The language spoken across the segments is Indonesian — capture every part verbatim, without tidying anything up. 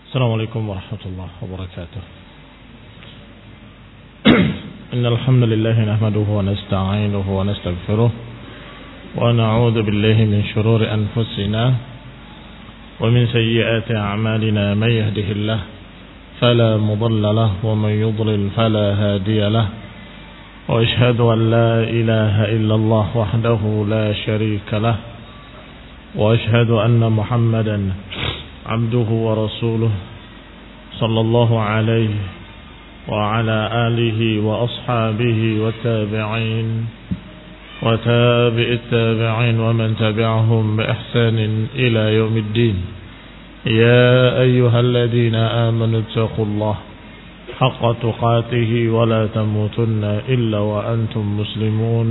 السلام عليكم ورحمة الله وبركاته. إن الحمد لله نحمده ونستعينه ونستغفره ونعوذ بالله من شرور أنفسنا ومن سيئات أعمالنا. من يهده الله فلا مضل له ومن يضلل فلا هادي له. وأشهد أن لا إله إلا الله وحده لا شريك له. وأشهد أن محمدا عبده ورسوله صلى الله عليه وعلى آله وأصحابه والتابعين وتابع التابعين ومن تبعهم بإحسان إلى يوم الدين. يا أيها الذين آمنوا اتقوا الله حق تقاته ولا تموتن إلا وأنتم مسلمون.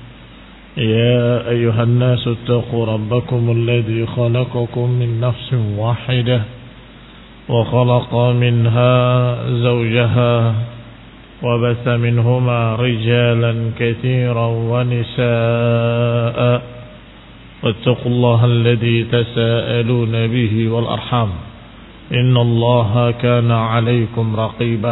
يا أيها الناس اتقوا ربكم الذي خلقكم من نفس واحدة وخلق منها زوجها وبث منهما رجالا كثيرا ونساء واتقوا الله الذي تساءلون به والأرحام إن الله كان عليكم رقيبا.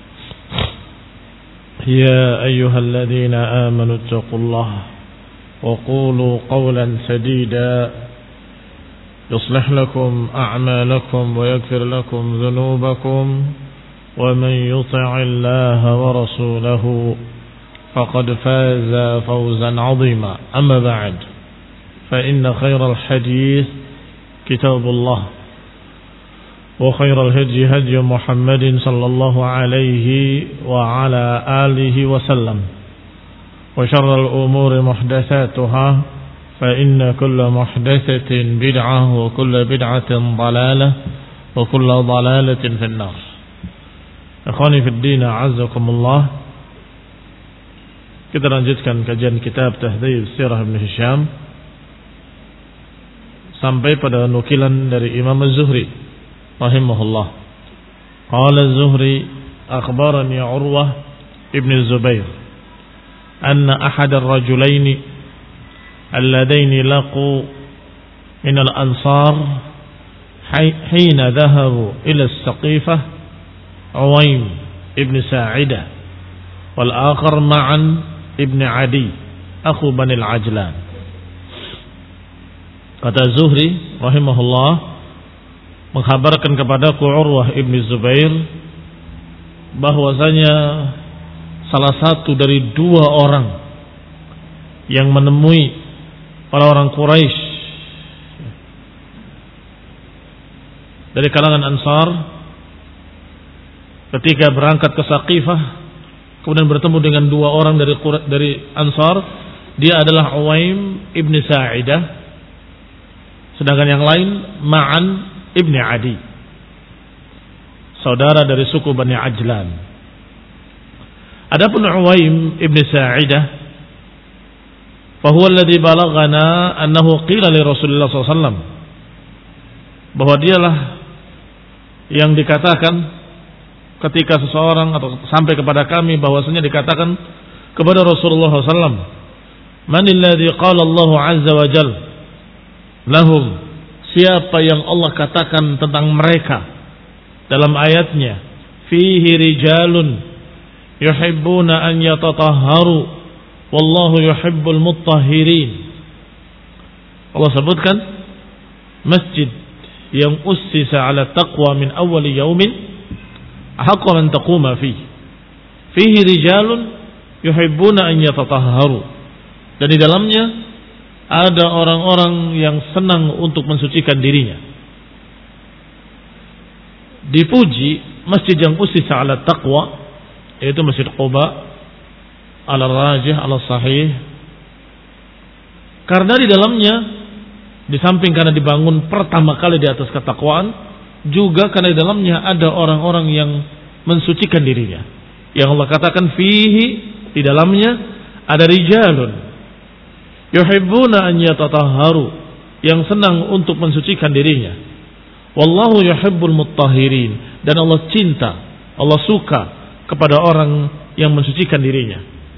يا أيها الذين آمنوا اتقوا الله وقولوا قولا سديدا يصلح لكم أعمالكم ويغفر لكم ذنوبكم ومن يطع الله ورسوله فقد فاز فوزا عظيما. أما بعد فإن خير الحديث كتاب الله وخير الهدي هدي محمد صلى الله عليه وعلى آله وسلم وشر الأمور محدثاتها فإن كل محدثة بدعة وكل بدعة ضلالة وكل ضلالة في النار. Akhwani fi din, a'azzakumullah. Kita lanjutkan kajian kitab Tahdhib Sirah Ibn Hisham sampai pada nukilan dari Imam Az-Zuhri rahimahullah. Qala Az-Zuhri akhbarani Urwah ibn Zubair anna ahad ar-rajulaini alladhaini laqu min al-ansar hina dhahabu ila as-Saqifah Uwaym ibn Sa'idah wal akhar ma'an ibn Adi akhu Bani al-Ajlan. Kata Zuhri rahimahullah mengkhabarkan kepadaku Urwah ibn Zubair bahwasanya salah satu dari dua orang yang menemui orang-orang Quraisy dari kalangan Ansar ketika berangkat ke Saqifah, kemudian bertemu dengan dua orang dari dari Ansar. Dia adalah Uwaym ibn Sa'idah, sedangkan yang lain Ma'an ibn Adi, saudara dari suku Bani Ajlan. Adapun Uwaym ibn Sa'idah, fahuwa alladhi balaghana annahu qila li Rasulullah sallallahu alaihi wasallam, bahwa dialah yang dikatakan ketika seseorang atau sampai kepada kami bahwasanya dikatakan kepada Rasulullah sallallahu alaihi wasallam, manil ladzi qala Allah azza wa jalla lahum, siapa yang Allah katakan tentang mereka dalam ayatnya, fihi rijalun yuhibbuna an yatatahharu wallahu yuhibbul mutahhirin. Allah sebutkan masjid yang ussisa ala taqwa min awwali yaumin ahaqqa man taquma fi fihi rijalun yuhibbuna an yatatahharu, dan di dalamnya ada orang-orang yang senang untuk mensucikan dirinya. Dipuji masjid yang ussisa ala taqwa, yaitu Masjid Quba, ala rajih, ala sahih, karena di dalamnya di samping karena dibangun pertama kali di atas ketakwaan, juga karena di dalamnya ada orang-orang yang mensucikan dirinya. Yang Allah katakan fihi, di dalamnya ada rijalun yuhibbuna an yatatahharu, yang senang untuk mensucikan dirinya. Wallahu yuhibbul mutahhirin, dan Allah cinta, Allah suka kepada orang yang mensucikan dirinya.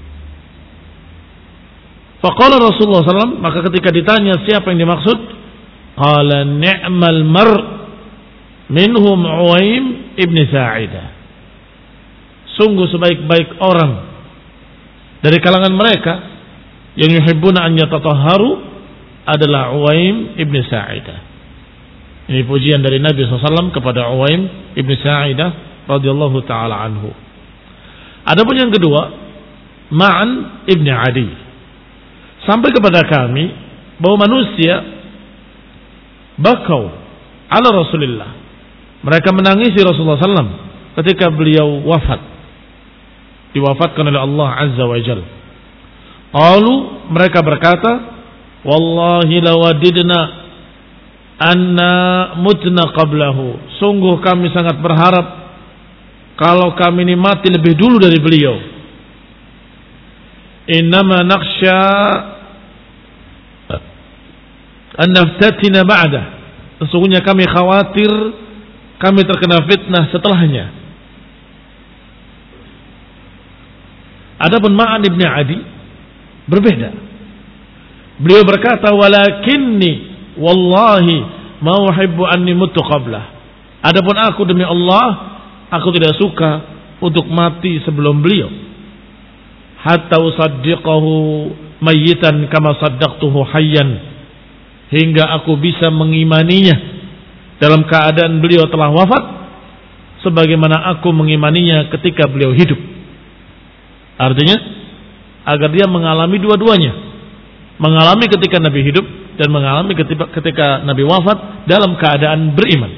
Faqala Rasulullah sallallahu alaihi wasallam, maka ketika ditanya siapa yang dimaksud, qala ni'mal mar minhum Uwaim ibn Sa'idah. Sungguh sebaik-baik orang dari kalangan mereka yang yuhibbuna an yatatahharu adalah Uwaim ibn Sa'idah. Ini pujian dari Nabi shallallahu alaihi wasallam kepada Uwaim ibn Sa'idah radhiyallahu taala anhu. Adapun yang kedua, Ma'an ibn Adi, sampai kepada kami bahwa manusia bakau ala Rasulullah, mereka menangisi Rasulullah shallallahu alaihi wasallam ketika beliau wafat, diwafatkan oleh Allah azza wa jalla. Qalu, mereka berkata, wallahi lawadidna anna mutna qablahu, sungguh kami sangat berharap kalau kami ini mati lebih dulu dari beliau. Innama nakhsha an naftatina ba'dah, sesungguhnya kami khawatir kami terkena fitnah setelahnya. Adapun Ma'an ibn Adi berbeda. Beliau berkata, walakinni wallahi ma uhibbu anni mutu qablah. Adapun aku demi Allah, aku tidak suka untuk mati sebelum beliau. Hatta usaddiqahu mayyitan kama saddaqtuhu hayyan, hingga aku bisa mengimaninya dalam keadaan beliau telah wafat sebagaimana aku mengimaninya ketika beliau hidup. Artinya agar dia mengalami dua-duanya, mengalami ketika Nabi hidup dan mengalami ketika, ketika Nabi wafat dalam keadaan beriman.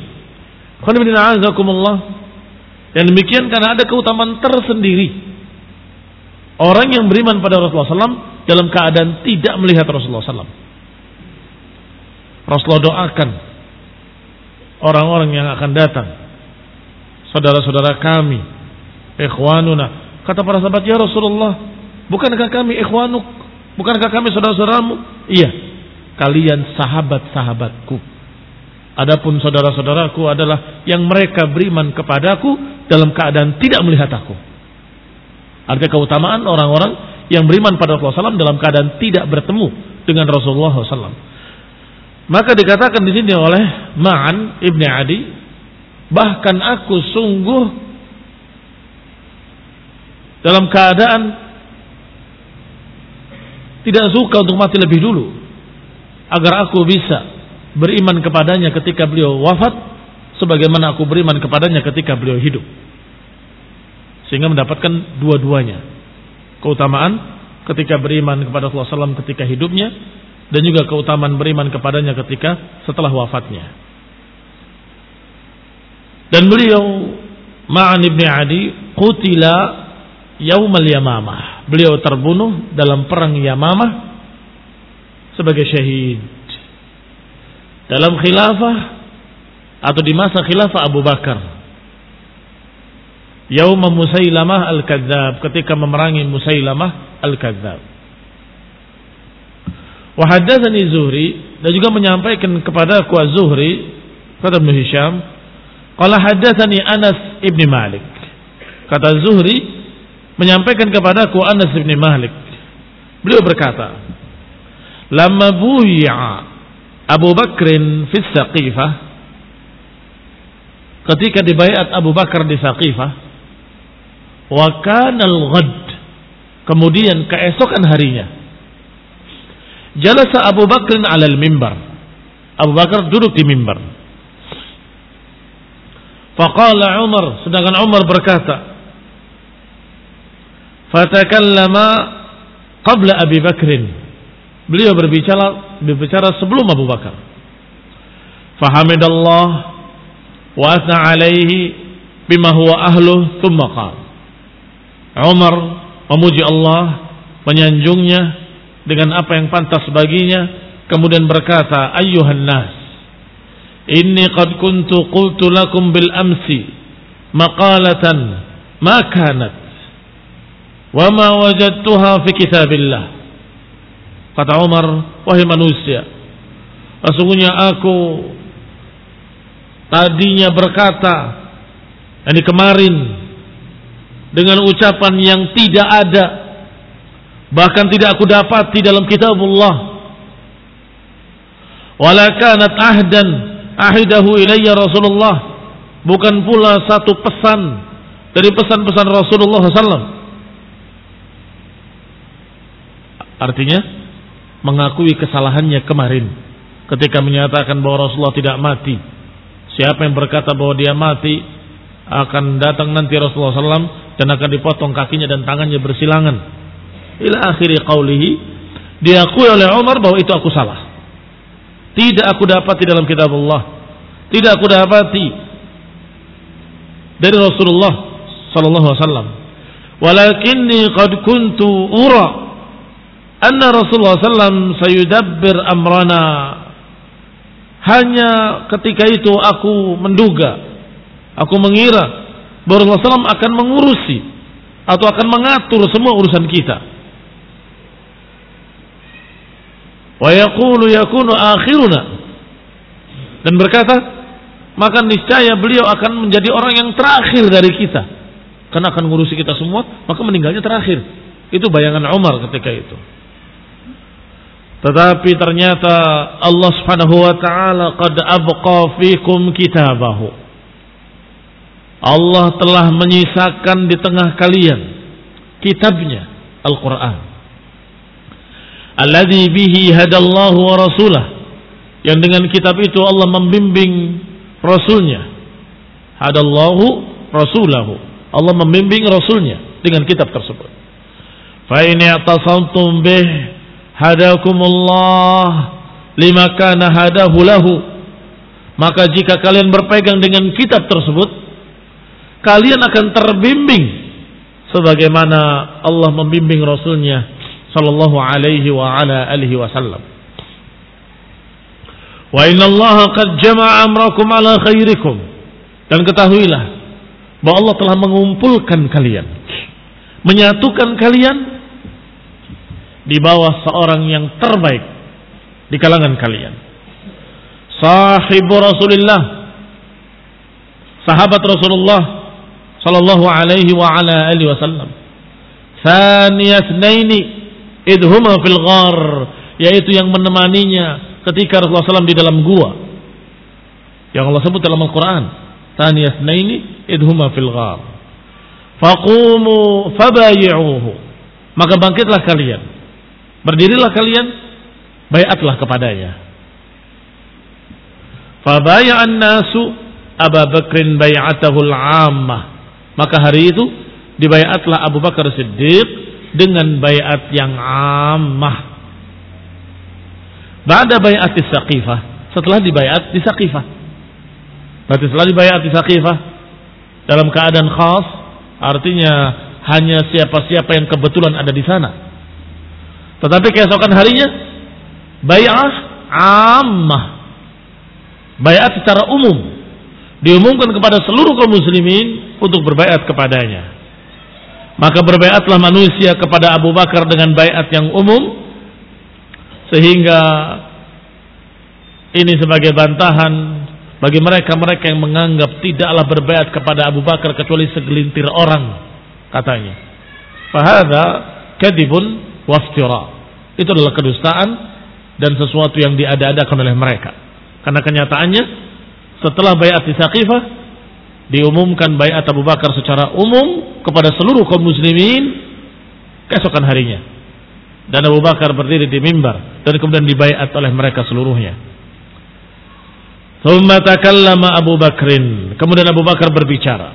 Dan demikian karena ada keutamaan tersendiri orang yang beriman pada Rasulullah shallallahu alaihi wasallam dalam keadaan tidak melihat Rasulullah shallallahu alaihi wasallam. Rasulullah doakan orang-orang yang akan datang, saudara-saudara kami, ikhwanuna. Kata para sahabat, ya Rasulullah, bukankah kami ikhwanuk, bukankah kami saudara-saudaramu? Iya, kalian sahabat-sahabatku. Adapun saudara-saudaraku adalah yang mereka beriman kepadaku dalam keadaan tidak melihat aku. Artinya keutamaan orang-orang yang beriman pada Rasulullah shallallahu alaihi wasallam dalam keadaan tidak bertemu dengan Rasulullah shallallahu alaihi wasallam. Maka dikatakan di sini oleh Ma'an ibn Adi, bahkan aku sungguh dalam keadaan tidak suka untuk mati lebih dulu, agar aku bisa beriman kepadanya ketika beliau wafat sebagaimana aku beriman kepadanya ketika beliau hidup, sehingga mendapatkan dua-duanya, keutamaan ketika beriman kepada Rasulullah shallallahu alaihi wasallam ketika hidupnya, dan juga keutamaan beriman kepadanya ketika setelah wafatnya. Dan beliau Ma'an ibn Adi qutila Yaumal Yamamah, beliau terbunuh dalam perang Yamamah sebagai syahid dalam khilafah atau di masa khilafah Abu Bakar. Yaum Musailamah al-Kadzab, ketika memerangi Musailamah al-Kadzab. Wa haddatsani Zuhri, dan juga menyampaikan kepada aku Az-Zuhri, kata Ibnu Hisham, qala haddatsani Anas ibn Malik. Kata Zuhri menyampaikan kepadaku Anas bin Malik, beliau berkata, lamma buyi'a Abu Bakrin fi Saqifah, ketika dibaiat Abu Bakar di Saqifah, wa kana al-ghad, kemudian keesokan harinya, jalasa Abu Bakrin 'ala al-mimbar, Abu Bakar duduk di mimbar. Faqala Umar, sedangkan Umar berkata, fatakallama qabla Abi Bakrin, beliau berbicara berbicara sebelum Abu Bakar. Fahamidallah wa athna alaihi bima huwa ahluh, thumma qala, Umar memuji Allah, menyanjungnya dengan apa yang pantas baginya, kemudian berkata, ayyuhan nas, inni qad kuntu qultu lakum bil amsi maqalatan ma kanat wa ma wajadtuha fi kitabillah. Kata Umar, wahai manusia, sesungguhnya aku tadinya berkata, ini kemarin, dengan ucapan yang tidak ada, bahkan tidak aku dapati dalam kitabullah. Wala kanat ahdan ahidahu ilayya Rasulullah bukan pula satu pesan dari pesan-pesan Rasulullah shallallahu alaihi wasallam. Artinya mengakui kesalahannya kemarin ketika menyatakan bahwa Rasulullah tidak mati. Siapa yang berkata bahwa dia mati, akan datang nanti Rasulullah shallallahu alaihi wasallam dan akan dipotong kakinya dan tangannya bersilangan. Ila akhiri qawlihi, diakui oleh Umar bahwa itu aku salah. Tidak aku dapati dalam kitab Allah, tidak aku dapati dari Rasulullah sallallahu alaihi wasallam. Walakinni qad kuntu ura anna Rasulullah sallallahu alaihi wasallam sayudabbir amrana. Hanya ketika itu aku menduga, aku mengira bahwa Rasulullah sallallahu alaihi wasallam akan mengurusi atau akan mengatur semua urusan kita. Wa yaqulu yakunu akhiruna, dan berkata, maka niscaya beliau akan menjadi orang yang terakhir dari kita, karena akan mengurusi kita semua, maka meninggalnya terakhir. Itu bayangan Umar ketika itu. Tetapi ternyata Allah Subhanahu wa taala qad abqa fikum kitabahu. Allah telah menyisakan di tengah kalian kitabnya, Al-Qur'an. Alladzi bihi hadallahu wa rasulah. Yang dengan kitab itu Allah membimbing Rasulnya. Hadallahu rasulahu. Allah membimbing Rasulnya dengan kitab tersebut. Fa in i'tasamtum bih hadakumullah lima kana hadahu lahu. Maka jika kalian berpegang dengan kitab tersebut, kalian akan terbimbing sebagaimana Allah membimbing Rasulnya sallallahu alaihi wa ala alihi wasallam. Wa innallaha qad jama'a amrakum ala khairikum. Dan ketahuilah bahwa Allah telah mengumpulkan kalian, menyatukan kalian di bawah seorang yang terbaik di kalangan kalian. Sahibu Rasulillah, sahabat Rasulullah sallallahu alaihi wa ala alihi wasallam. Thaniyasnaini idhuma fil ghar, yaitu yang menemaninya ketika Rasulullah sallallahu alaihi wasallam di dalam gua, yang Allah sebut dalam Al-Quran. Thaniyasnaini idhuma fil ghar faqumu fabayi'uhu, maka bangkitlah kalian, berdirilah kalian, baiatlah kepadanya. Fabaya'an nasu Abu Bakrin bai'atahul 'ammah, maka hari itu dibaiatlah Abu Bakar Siddiq dengan baiat yang 'ammah. Ba'da bai'at Saqifah, setelah dibaiat di Saqifah. Berarti setelah dibaiat di Saqifah dalam keadaan khas, artinya hanya siapa-siapa yang kebetulan ada di sana. Tetapi keesokan harinya bai'ah 'ammah, baiat secara umum, diumumkan kepada seluruh kaum muslimin untuk berbaiat kepadanya. Maka berbaiatlah manusia kepada Abu Bakar dengan baiat yang umum, sehingga ini sebagai bantahan bagi mereka-mereka yang menganggap tidaklah berbaiat kepada Abu Bakar kecuali segelintir orang, katanya. Fahadha kadibun waftira. Itu adalah kedustaan dan sesuatu yang diada-adakan oleh mereka. Karena kenyataannya setelah baiat di Saqifah diumumkan baiat Abu Bakar secara umum kepada seluruh kaum muslimin keesokan harinya, dan Abu Bakar berdiri di mimbar dan kemudian dibaiat oleh mereka seluruhnya. Tsumma takallama Abu Bakrin, kemudian Abu Bakar berbicara.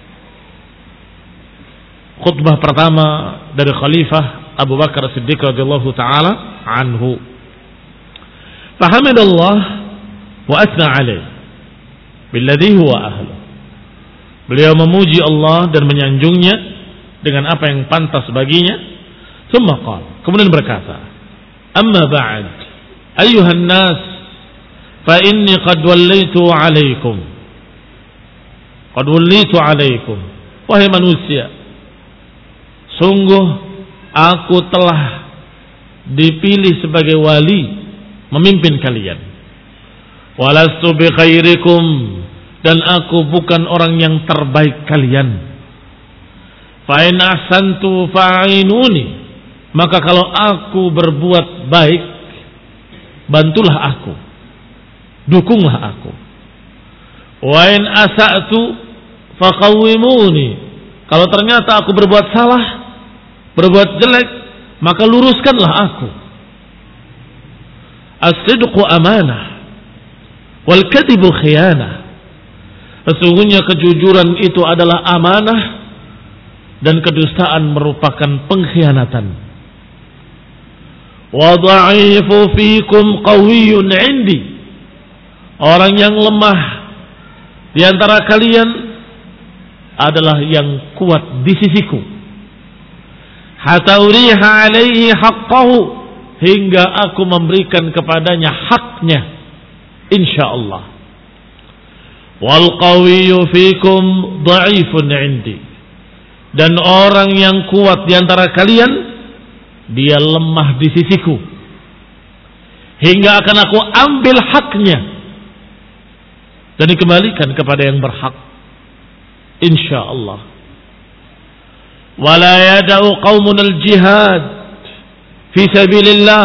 Khutbah pertama dari Khalifah Abu Bakar Siddiq radhiyallahu taala anhu. Fahamidallah wa athna alaih billadhi huwa ahlu. Beliau memuji Allah dan menyanjungnya dengan apa yang pantas baginya. Tsumma qala, kemudian berkata, amma ba'd ayyuhan nas fa inni qad wallaitu alaikum qad wallaitu alaikum, wahai manusia, sungguh aku telah dipilih sebagai wali memimpin kalian. Walastu bi khairikum, dan aku bukan orang yang terbaik kalian. Fa in ahsantu fa'inuni, maka kalau aku berbuat baik, bantulah aku, dukunglah aku. Wa in asa'tu faqawwimuni. Kalau ternyata aku berbuat salah, berbuat jelek, maka luruskanlah aku. As-sidqu amanah wal kadhibu khiyanah. Sesungguhnya kejujuran itu adalah amanah dan kedustaan merupakan pengkhianatan. Wa dha'ifu fikum qawiyyun 'indi. Orang yang lemah di antara kalian adalah yang kuat di sisiku. Hatta uriha 'alaihi haqqahu, hingga aku memberikan kepadanya haknya, insyaallah. Wal qawiyyu fikum dha'ifun 'indi. Dan orang yang kuat di antara kalian, dia lemah di sisiku, hingga akan aku ambil haknya dan dikembalikan kepada yang berhak, insyaallah. Wala yada'u qaumun al-jihad fi sabilillah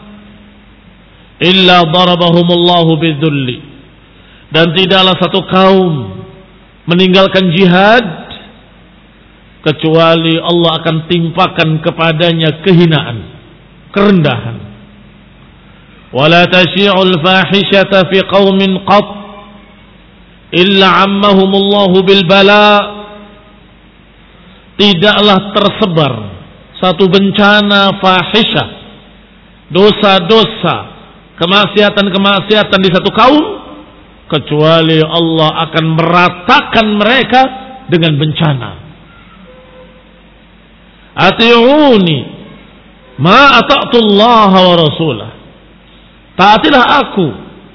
illa darabahumullahu bidzulli. Dan tidaklah satu kaum meninggalkan jihad kecuali Allah akan timpakan kepadanya kehinaan, kerendahan. Wala tashi'ul fahishata fi qaumin qat illa ammahumullahu bil bala. Tidaklah tersebar satu bencana fahisyah, dosa-dosa, kemaksiatan-kemaksiatan di satu kaum kecuali Allah akan meratakan mereka dengan bencana. Ati'uni ma ata'tullaha wa rasulah. Taatilah aku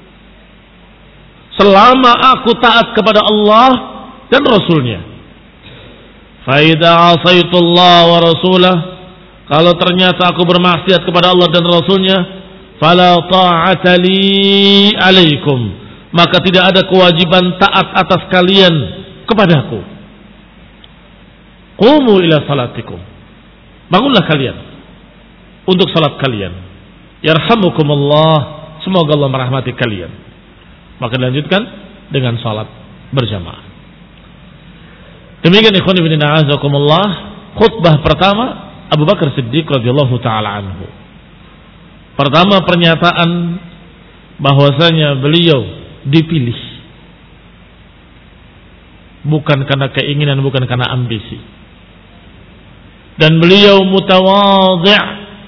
selama aku taat kepada Allah dan Rasulnya. Fa idza asaitullah wa rasulah, kalau ternyata aku bermaksiat kepada Allah dan Rasulnya, fala ta'ata li alaikum, maka tidak ada kewajiban taat atas kalian kepadaku. Qumu ila salatikum, bangunlah kalian untuk salat kalian. Yarhamukumullah, semoga Allah merahmati kalian. Maka dilanjutkan dengan salat berjamaah. Demikian ikhwan fillah a'azakumullah, khutbah pertama Abu Bakar Siddiq radhiyallahu taala anhu. Pertama, pernyataan bahwasanya beliau dipilih bukan karena keinginan, bukan karena ambisi. Dan beliau mutawadhi',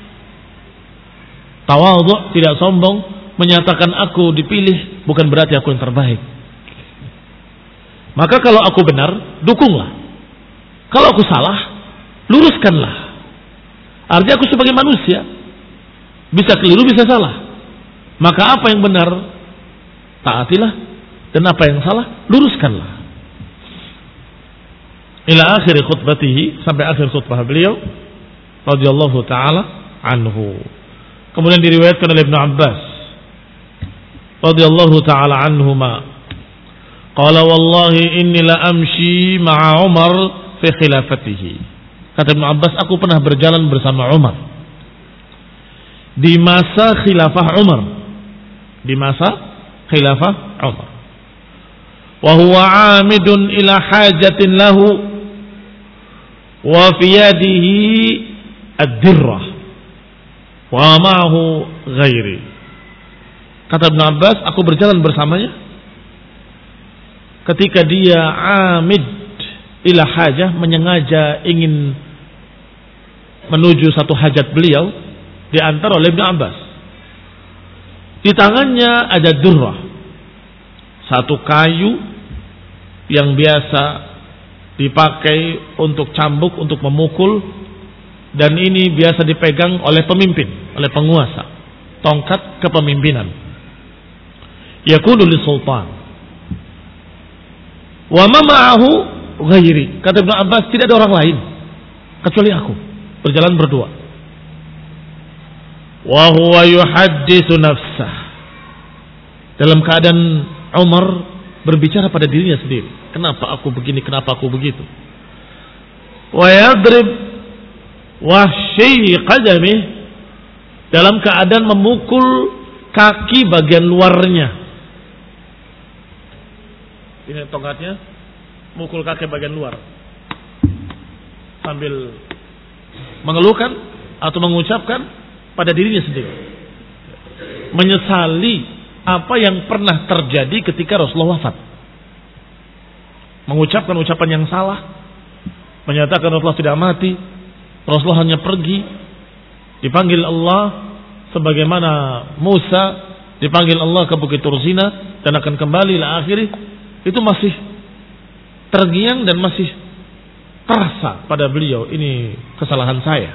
tawadhu', tidak sombong, menyatakan aku dipilih bukan berarti aku yang terbaik. Maka kalau aku benar, dukunglah. Kalau aku salah, luruskanlah. Artinya aku sebagai manusia bisa keliru, bisa salah. Maka apa yang benar, taatilah, dan apa yang salah, luruskanlah. Ila akhir khutbatihi, sampai akhir khutbah beliau radhiyallahu taala anhu. Kemudian diriwayatkan oleh Ibnu Abbas radhiyallahu taala anhuma, qala wallahi inni la amshi ma'a Umar fi khilafatihi. Kata Ibnu Abbas, aku pernah berjalan bersama Umar di masa khilafah Umar, di masa khilafah Umar. Wa huwa 'amidun ila hajatin lahu wa fi yadihi ad-dirrah wa ma'ahu ghairi. Kata Ibnu Abbas, aku berjalan bersamanya ketika dia amid ila hajah, menyengaja ingin menuju satu hajat beliau, diantar oleh Ibnu Abbas. Di tangannya ada durrah, satu kayu yang biasa dipakai untuk cambuk, untuk memukul, dan ini biasa dipegang oleh pemimpin, oleh penguasa, tongkat kepemimpinan. Yakunu li sultan wa ma ma'ahu ghairi. Kata Ibnu Abbas, tidak ada orang lain kecuali aku, berjalan berdua. Wa huwa yuhadditsu nafsah, dalam keadaan Umar berbicara pada dirinya sendiri, kenapa aku begini, kenapa aku begitu. Wa yadrib wahsyi qadamih, dalam keadaan memukul kaki bagian luarnya. ini tongkatnya, mukul kaki bagian luar sambil mengeluhkan atau mengucapkan pada dirinya sendiri, menyesali apa yang pernah terjadi ketika Rasulullah wafat, mengucapkan ucapan yang salah, menyatakan Rasulullah tidak mati, Rasulullah hanya pergi, dipanggil Allah sebagaimana Musa dipanggil Allah ke Bukit Tursina dan akan kembali ila akhirih. Itu masih terngiang dan masih terasa pada beliau, ini kesalahan saya.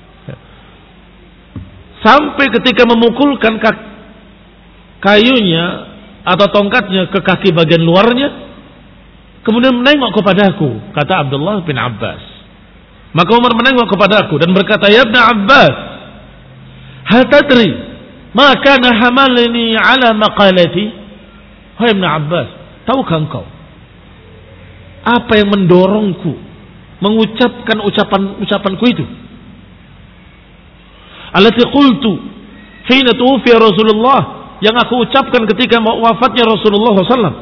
Sampai ketika memukulkan kayunya atau tongkatnya ke kaki bagian luarnya, kemudian menengok kepadaku, kata Abdullah bin Abbas. Maka Umar menengok kepadaku dan berkata, ya Ibn Abbas, hal tadri ma kana hamalani ala maqalati? Hai Ibn Abbas, tahukah engkau apa yang mendorongku mengucapkan ucapan-ucapanku itu? Allati qultu hina tuwfiya Rasulullah, yang aku ucapkan ketika wafatnya Rasulullah sallallahu alaihi wasallam.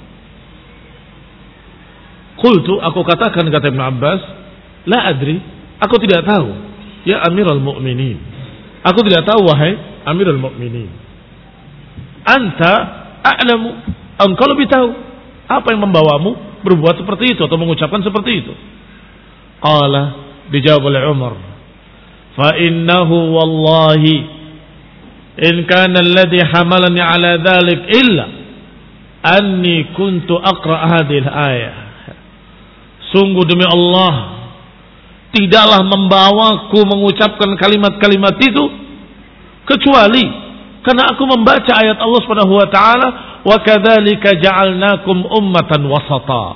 Qultu, aku katakan, kata Ibn Abbas, la adri, aku tidak tahu, ya Amirul Mukminin, aku tidak tahu wahai Amirul Mukminin. Anta a'lamu, engkau lebih tahu apa yang membawamu berbuat seperti itu atau mengucapkan seperti itu. Qala, dijawab oleh Umar, fa innahu wallahi in kana alladhi hamalani ala dhalik illa anni kuntu aqra hadhihi al-ayah. Sungguh demi Allah, tidaklah membawaku mengucapkan kalimat-kalimat itu kecuali karena aku membaca ayat Allah Subhanahu wa taala, wa kadzalika ja'alnakum ummatan wasata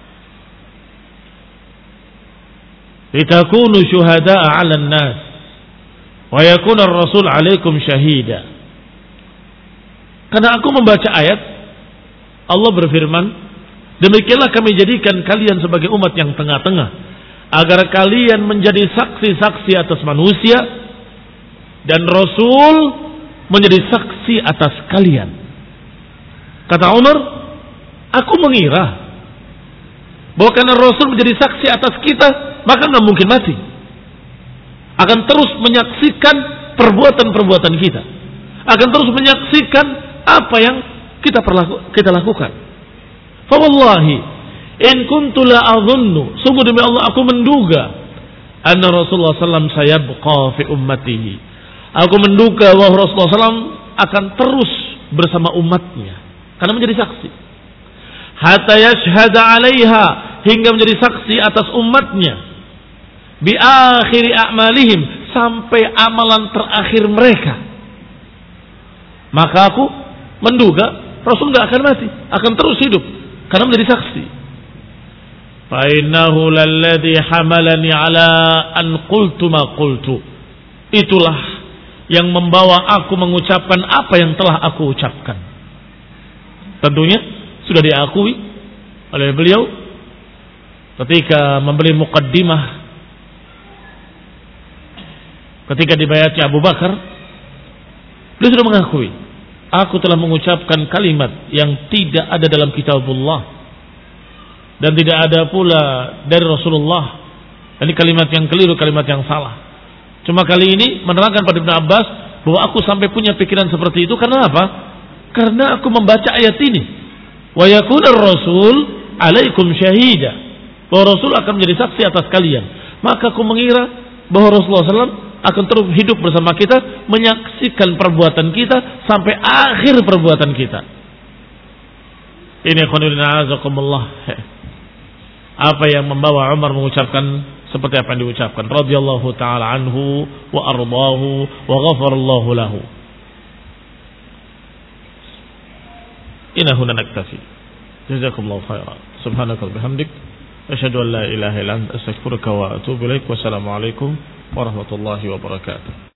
litakunu syuhada'a 'alan nas wa yakuna ar-rasul 'alaikum syahida. Karena aku membaca ayat Allah berfirman, demikianlah kami jadikan kalian sebagai umat yang tengah-tengah, agar kalian menjadi saksi-saksi atas manusia dan Rasul menjadi saksi atas kalian. Kata Umar, aku mengira bahwa karena Rasul menjadi saksi atas kita, maka nggak mungkin mati, akan terus menyaksikan perbuatan-perbuatan kita, akan terus menyaksikan apa yang kita perlaku, kita lakukan. Fa wallahi in kuntu la adhunnu, sungguh demi Allah aku menduga, anna Rasulullah sallallahu alaihi wasallam sayabqa fi ummatihi, aku menduga bahwa Rasulullah sallallahu alaihi wasallam akan terus bersama umatnya karena menjadi saksi, hatta yashhada 'alaiha, hingga menjadi saksi atas umatnya, bi akhiri a'malihim, sampai amalan terakhir mereka. Maka aku menduga Rasul enggak akan mati, akan terus hidup karena menjadi saksi. Fa innahu lalladhi hamalani ala an qultu ma qultu, itulah yang membawa aku mengucapkan apa yang telah aku ucapkan. Tentunya sudah diakui oleh beliau ketika memberi muqaddimah, ketika dibayati Abu Bakar, beliau sudah mengakui, aku telah mengucapkan kalimat yang tidak ada dalam kitabullah dan tidak ada pula dari Rasulullah. Ini kalimat yang keliru, kalimat yang salah. Cuma kali ini menerangkan pada Ibn Abbas bahwa aku sampai punya pikiran seperti itu karena apa? Karena aku membaca ayat ini, wa yakuna ar-rasul 'alaikum syahida, bahwa Rasul akan menjadi saksi atas kalian. Maka aku mengira bahwa Rasulullah sallallahu alaihi wasallam akan terus hidup bersama kita, menyaksikan perbuatan kita sampai akhir perbuatan kita. Ini khonulina azakumullah, apa yang membawa Umar mengucapkan seperti apa yang diucapkan, radhiyallahu taala anhu wa ardahu wa ghafarallahu lahu. Inna huna naktafi. Jazakumullahu khairan. Subhanaka wa bihamdik, asyhadu an la ilaha illa anta, astaghfiruka wa atubu ilaik. Wassalamu alaikum warahmatullahi wabarakatuh.